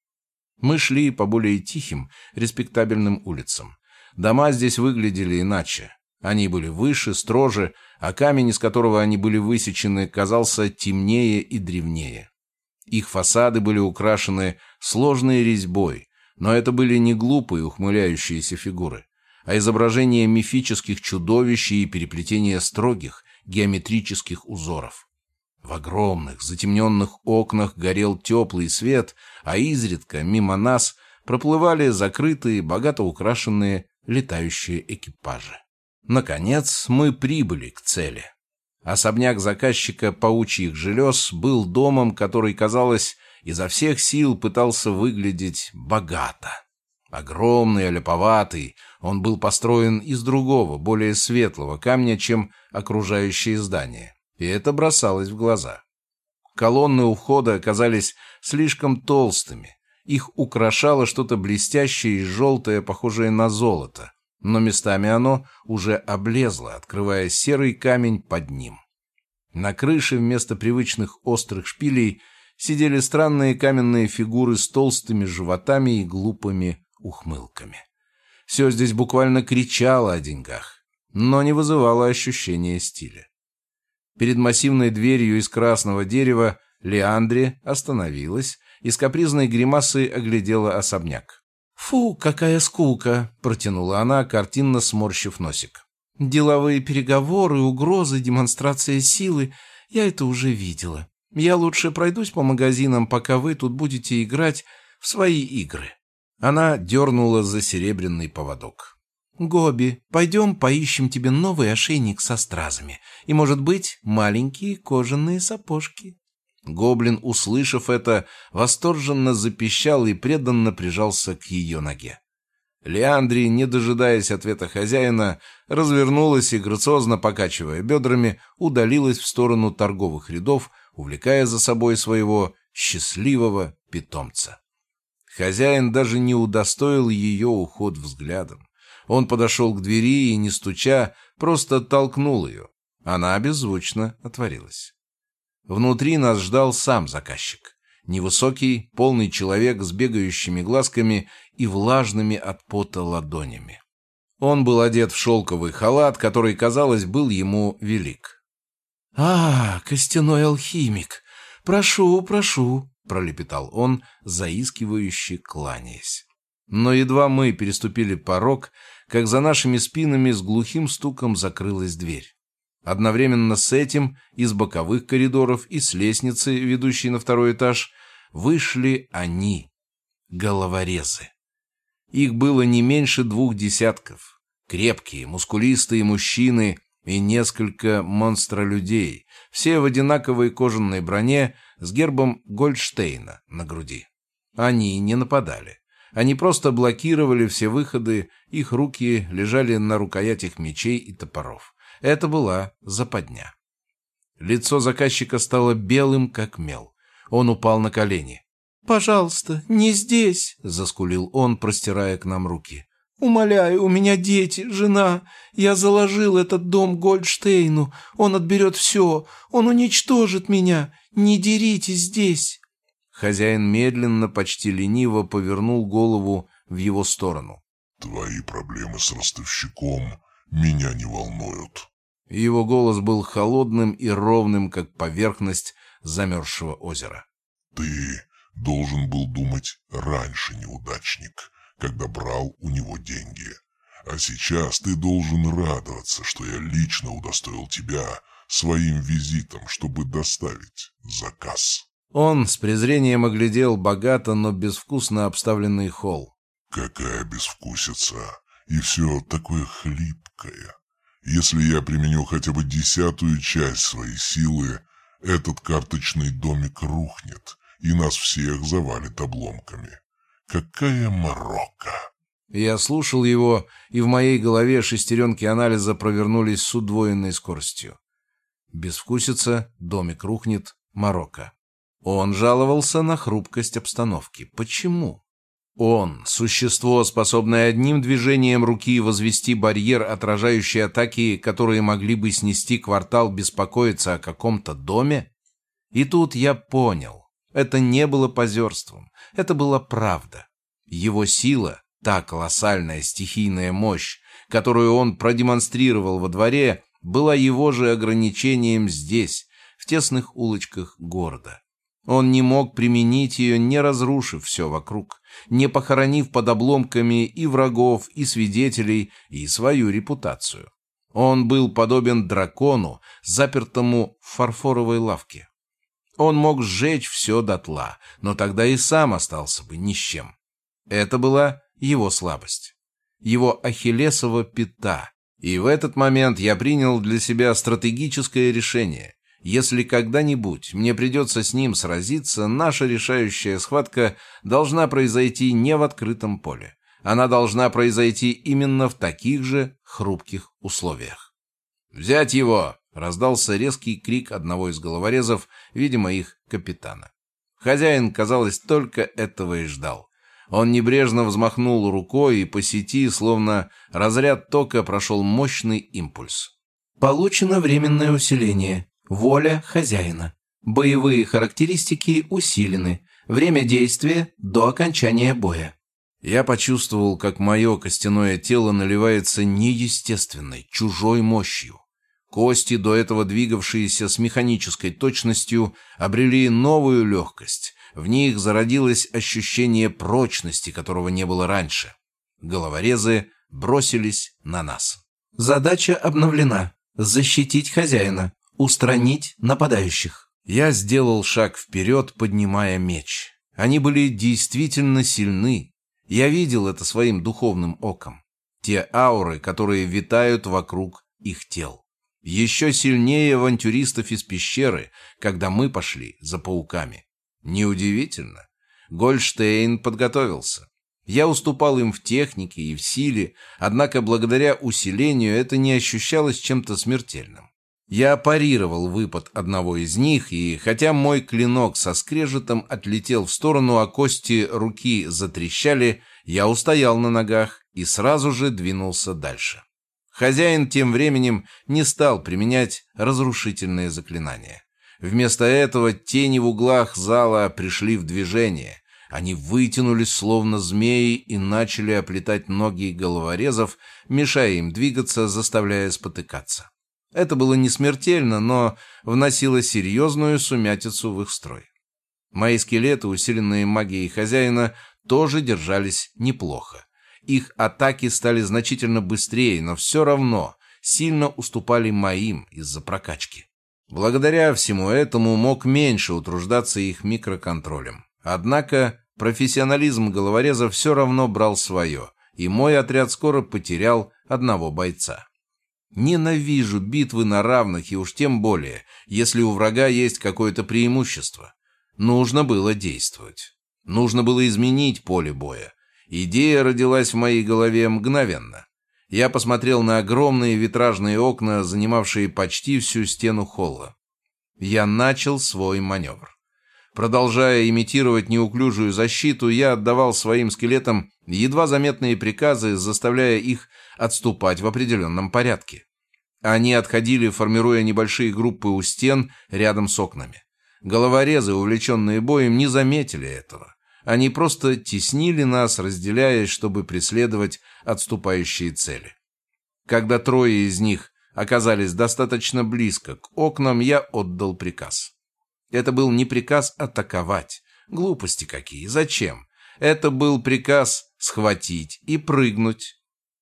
Мы шли по более тихим, респектабельным улицам. Дома здесь выглядели иначе. Они были выше, строже, а камень, из которого они были высечены, казался темнее и древнее. Их фасады были украшены сложной резьбой, но это были не глупые ухмыляющиеся фигуры, а изображения мифических чудовищ и переплетения строгих геометрических узоров. В огромных затемненных окнах горел теплый свет, а изредка мимо нас проплывали закрытые, богато украшенные летающие экипажи. Наконец мы прибыли к цели. Особняк заказчика паучьих желез был домом, который, казалось, изо всех сил пытался выглядеть богато. Огромный, аляповатый, он был построен из другого, более светлого камня, чем окружающие здания, и это бросалось в глаза. Колонны у входа оказались слишком толстыми, их украшало что-то блестящее и желтое, похожее на золото, но местами оно уже облезло, открывая серый камень под ним. На крыше вместо привычных острых шпилей сидели странные каменные фигуры с толстыми животами и глупыми ухмылками. Все здесь буквально кричало о деньгах, но не вызывало ощущения стиля. Перед массивной дверью из красного дерева Леандри остановилась и с капризной гримасой оглядела особняк. «Фу, какая скука!» — протянула она, картинно сморщив носик. «Деловые переговоры, угрозы, демонстрация силы — я это уже видела. Я лучше пройдусь по магазинам, пока вы тут будете играть в свои игры». Она дернула за серебряный поводок. «Гоби, пойдем поищем тебе новый ошейник со стразами и, может быть, маленькие кожаные сапожки». Гоблин, услышав это, восторженно запищал и преданно прижался к ее ноге. Леандри, не дожидаясь ответа хозяина, развернулась и, грациозно покачивая бедрами, удалилась в сторону торговых рядов, увлекая за собой своего счастливого питомца. Хозяин даже не удостоил ее уход взглядом. Он подошел к двери и, не стуча, просто толкнул ее. Она беззвучно отворилась. Внутри нас ждал сам заказчик. Невысокий, полный человек с бегающими глазками и влажными от пота ладонями. Он был одет в шелковый халат, который, казалось, был ему велик. Костяной алхимик! Прошу, прошу!» — пролепетал он, заискивающе кланяясь. Но едва мы переступили порог, как за нашими спинами с глухим стуком закрылась дверь. Одновременно с этим из боковых коридоров и с лестницы, ведущей на второй этаж, вышли они, головорезы. Их было не меньше 2 десятков. Крепкие, мускулистые мужчины и несколько монстролюдей, все в одинаковой кожаной броне с гербом Гольдштейна на груди. Они не нападали. Они просто блокировали все выходы, их руки лежали на рукоятях мечей и топоров. Это была западня. Лицо заказчика стало белым, как мел. Он упал на колени. «Пожалуйста, не здесь!» — заскулил он, простирая к нам руки. «Умоляю, у меня дети, жена. Я заложил этот дом Гольдштейну. Он отберет все. Он уничтожит меня. Не деритесь здесь!» Хозяин медленно, почти лениво повернул голову в его сторону. «Твои проблемы с ростовщиком меня не волнуют». Его голос был холодным и ровным, как поверхность замерзшего озера. «Ты должен был думать раньше, неудачник, когда брал у него деньги. А сейчас ты должен радоваться, что я лично удостоил тебя своим визитом, чтобы доставить заказ». Он с презрением оглядел богато, но безвкусно обставленный холл. «Какая безвкусица! И все такое хлипкое. Если я применю хотя бы 10-ую часть своей силы, этот карточный домик рухнет, и нас всех завалит обломками. Какая морока!» Я слушал его, и в моей голове шестеренки анализа провернулись с удвоенной скоростью. Безвкусица, домик рухнет, морока. Он жаловался на хрупкость обстановки. Почему? Он, существо, способное одним движением руки возвести барьер, отражающий атаки, которые могли бы снести квартал, беспокоиться о каком-то доме? И тут я понял. Это не было позерством. Это была правда. Его сила, та колоссальная стихийная мощь, которую он продемонстрировал во дворе, была его же ограничением здесь, в тесных улочках города. Он не мог применить ее, не разрушив все вокруг, не похоронив под обломками и врагов, и свидетелей, и свою репутацию. Он был подобен дракону, запертому в фарфоровой лавке. Он мог сжечь все дотла, но тогда и сам остался бы ни с чем. Это была его слабость, его ахиллесова пята. И в этот момент я принял для себя стратегическое решение. Если когда-нибудь мне придется с ним сразиться, наша решающая схватка должна произойти не в открытом поле. Она должна произойти именно в таких же хрупких условиях. «Взять его!» — раздался резкий крик одного из головорезов, видимо, их капитана. Хозяин, казалось, только этого и ждал. Он небрежно взмахнул рукой, и по сети, словно разряд тока, прошел мощный импульс. Получено временное усиление. Воля хозяина. Боевые характеристики усилены. Время действия до окончания боя. Я почувствовал, как мое костяное тело наливается неестественной, чужой мощью. Кости, до этого двигавшиеся с механической точностью, обрели новую легкость. В них зародилось ощущение прочности, которого не было раньше. Головорезы бросились на нас. Задача обновлена. Защитить хозяина. Устранить нападающих. Я сделал шаг вперед, поднимая меч. Они были действительно сильны. Я видел это своим духовным оком. Те ауры, которые витают вокруг их тел. Еще сильнее авантюристов из пещеры, когда мы пошли за пауками. Неудивительно. Гольдштейн подготовился. Я уступал им в технике и в силе, однако благодаря усилению это не ощущалось чем-то смертельным. Я парировал выпад одного из них, и хотя мой клинок со скрежетом отлетел в сторону, а кости руки затрещали, я устоял на ногах и сразу же двинулся дальше. Хозяин тем временем не стал применять разрушительные заклинания. Вместо этого тени в углах зала пришли в движение. Они вытянулись, словно змеи, и начали оплетать ноги головорезов, мешая им двигаться, заставляя спотыкаться. Это было не смертельно, но вносило серьезную сумятицу в их строй. Мои скелеты, усиленные магией хозяина, тоже держались неплохо. Их атаки стали значительно быстрее, но все равно сильно уступали моим из-за прокачки. Благодаря всему этому мог меньше утруждаться их микроконтролем. Однако профессионализм головореза все равно брал свое, и мой отряд скоро потерял одного бойца. Ненавижу битвы на равных, и уж тем более, если у врага есть какое-то преимущество. Нужно было действовать. Нужно было изменить поле боя. Идея родилась в моей голове мгновенно. Я посмотрел на огромные витражные окна, занимавшие почти всю стену холла. Я начал свой маневр. Продолжая имитировать неуклюжую защиту, я отдавал своим скелетам едва заметные приказы, заставляя их отступать в определенном порядке. Они отходили, формируя небольшие группы у стен рядом с окнами. Головорезы, увлеченные боем, не заметили этого. Они просто теснили нас, разделяясь, чтобы преследовать отступающие цели. Когда трое из них оказались достаточно близко к окнам, я отдал приказ. Это был не приказ атаковать. Глупости какие. Зачем? Это был приказ схватить и прыгнуть.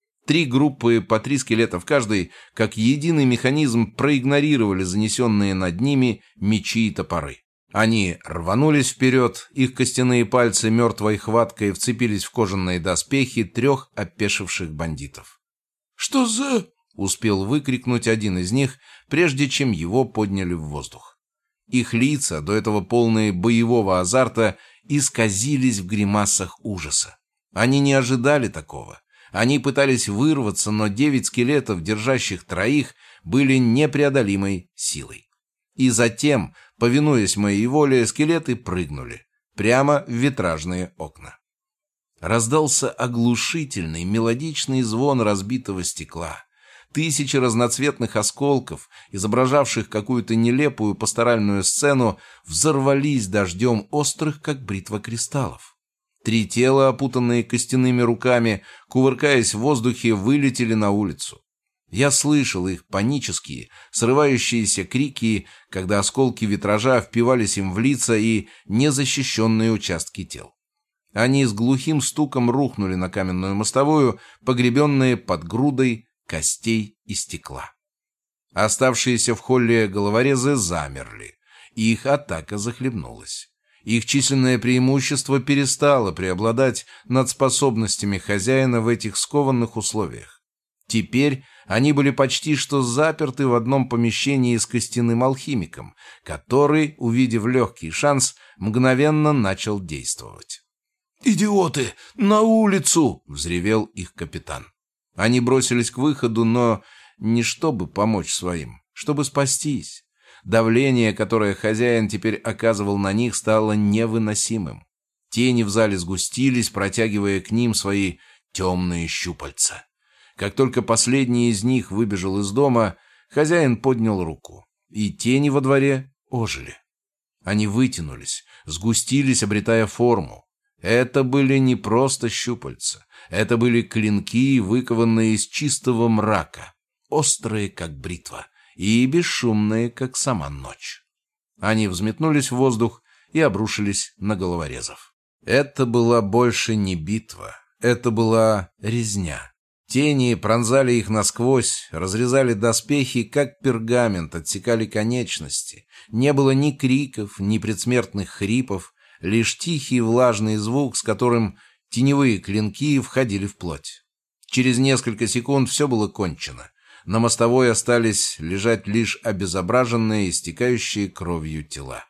3 группы по 3 скелета в каждой, как единый механизм, проигнорировали занесенные над ними мечи и топоры. Они рванулись вперед, их костяные пальцы мертвой хваткой вцепились в кожаные доспехи 3 опешивших бандитов. «Что за...» — успел выкрикнуть один из них, прежде чем его подняли в воздух. Их лица, до этого полные боевого азарта, исказились в гримасах ужаса. Они не ожидали такого. Они пытались вырваться, но 9 скелетов, держащих 3, были непреодолимой силой. И затем, повинуясь моей воле, скелеты прыгнули прямо в витражные окна. Раздался оглушительный мелодичный звон разбитого стекла. 1000 разноцветных осколков, изображавших какую-то нелепую пасторальную сцену, взорвались дождем острых, как бритва, кристаллов. 3 тела, опутанные костяными руками, кувыркаясь в воздухе, вылетели на улицу. Я слышал их панические, срывающиеся крики, когда осколки витража впивались им в лица и незащищенные участки тел. Они с глухим стуком рухнули на каменную мостовую, погребенные под грудой костей и стекла. Оставшиеся в холле головорезы замерли, и их атака захлебнулась. Их численное преимущество перестало преобладать над способностями хозяина в этих скованных условиях. Теперь они были почти что заперты в одном помещении с костяным алхимиком, который, увидев легкий шанс, мгновенно начал действовать. «Идиоты! На улицу!» — взревел их капитан. Они бросились к выходу, но не чтобы помочь своим, чтобы спастись. Давление, которое хозяин теперь оказывал на них, стало невыносимым. Тени в зале сгустились, протягивая к ним свои темные щупальца. Как только последний из них выбежал из дома, хозяин поднял руку, и тени во дворе ожили. Они вытянулись, сгустились, обретая форму. Это были не просто щупальца, это были клинки, выкованные из чистого мрака, острые, как бритва, и бесшумные, как сама ночь. Они взметнулись в воздух и обрушились на головорезов. Это была больше не битва, это была резня. Тени пронзали их насквозь, разрезали доспехи, как пергамент, отсекали конечности. Не было ни криков, ни предсмертных хрипов, лишь тихий влажный звук, с которым теневые клинки входили в плоть. Через несколько секунд все было кончено. На мостовой остались лежать лишь обезображенные, истекающие кровью тела.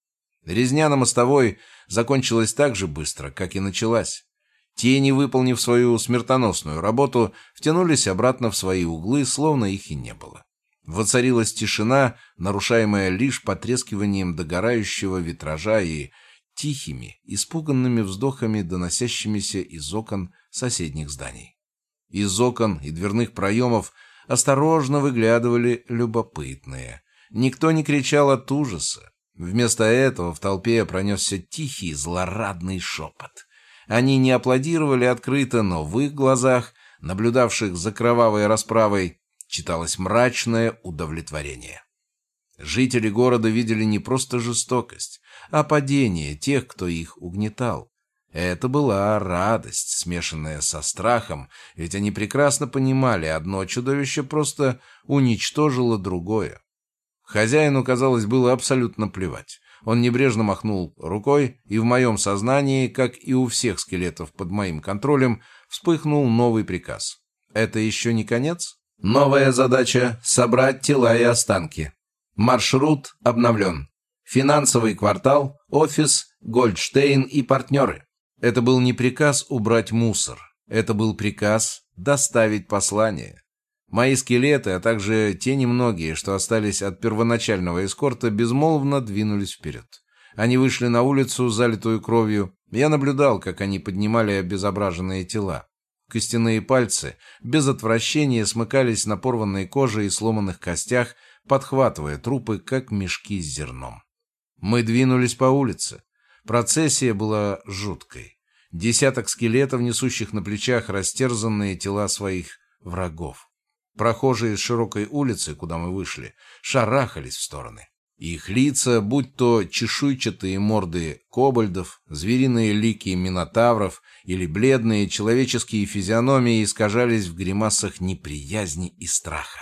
Резня на мостовой закончилась так же быстро, как и началась. Тени, выполнив свою смертоносную работу, втянулись обратно в свои углы, словно их и не было. Воцарилась тишина, нарушаемая лишь потрескиванием догорающего витража и тихими, испуганными вздохами, доносящимися из окон соседних зданий. Из окон и дверных проемов осторожно выглядывали любопытные. Никто не кричал от ужаса. Вместо этого в толпе пронесся тихий, злорадный шепот. Они не аплодировали открыто, но в их глазах, наблюдавших за кровавой расправой, читалось мрачное удовлетворение. Жители города видели не просто жестокость, а падение тех, кто их угнетал. Это была радость, смешанная со страхом, ведь они прекрасно понимали, одно чудовище просто уничтожило другое. Хозяину, казалось, было абсолютно плевать. Он небрежно махнул рукой, и в моем сознании, как и у всех скелетов под моим контролем, вспыхнул новый приказ. Это еще не конец? Новая задача — собрать тела и останки. Маршрут обновлен. Финансовый квартал, офис, Гольдштейн и партнеры. Это был не приказ убрать мусор. Это был приказ доставить послание. Мои скелеты, а также те немногие, что остались от первоначального эскорта, безмолвно двинулись вперед. Они вышли на улицу, залитую кровью. Я наблюдал, как они поднимали обезображенные тела. Костяные пальцы без отвращения смыкались на порванной коже и сломанных костях, подхватывая трупы, как мешки с зерном. Мы двинулись по улице. Процессия была жуткой. Десяток скелетов, несущих на плечах растерзанные тела своих врагов. Прохожие с широкой улицы, куда мы вышли, шарахались в стороны. Их лица, будь то чешуйчатые морды кобальдов, звериные лики минотавров или бледные человеческие физиономии, искажались в гримасах неприязни и страха.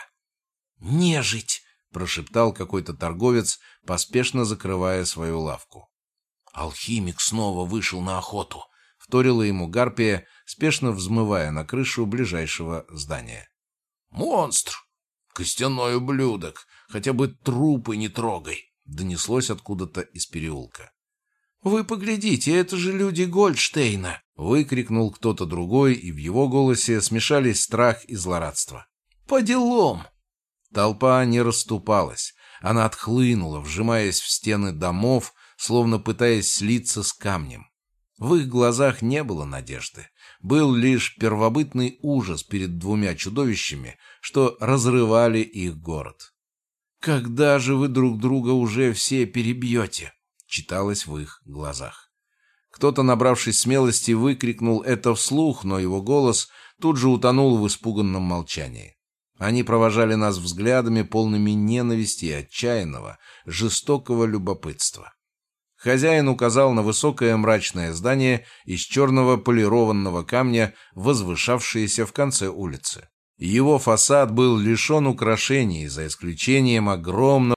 «Нежить!» — прошептал какой-то торговец, поспешно закрывая свою лавку. «Алхимик снова вышел на охоту», — вторила ему Гарпия, спешно взмывая на крышу ближайшего здания. «Монстр! Костяной ублюдок! Хотя бы трупы не трогай!» — донеслось откуда-то из переулка. «Вы поглядите, это же люди Гольдштейна!» — выкрикнул кто-то другой, и в его голосе смешались страх и злорадство. «По делам!» Толпа не расступалась. Она отхлынула, вжимаясь в стены домов, словно пытаясь слиться с камнем. В их глазах не было надежды. Был лишь первобытный ужас перед двумя чудовищами, что разрывали их город. «Когда же вы друг друга уже все перебьете?» — читалось в их глазах. Кто-то, набравшись смелости, выкрикнул это вслух, но его голос тут же утонул в испуганном молчании. Они провожали нас взглядами, полными ненависти и отчаянного, жестокого любопытства. Хозяин указал на высокое мрачное здание из черного полированного камня, возвышавшееся в конце улицы. Его фасад был лишен украшений, за исключением огромного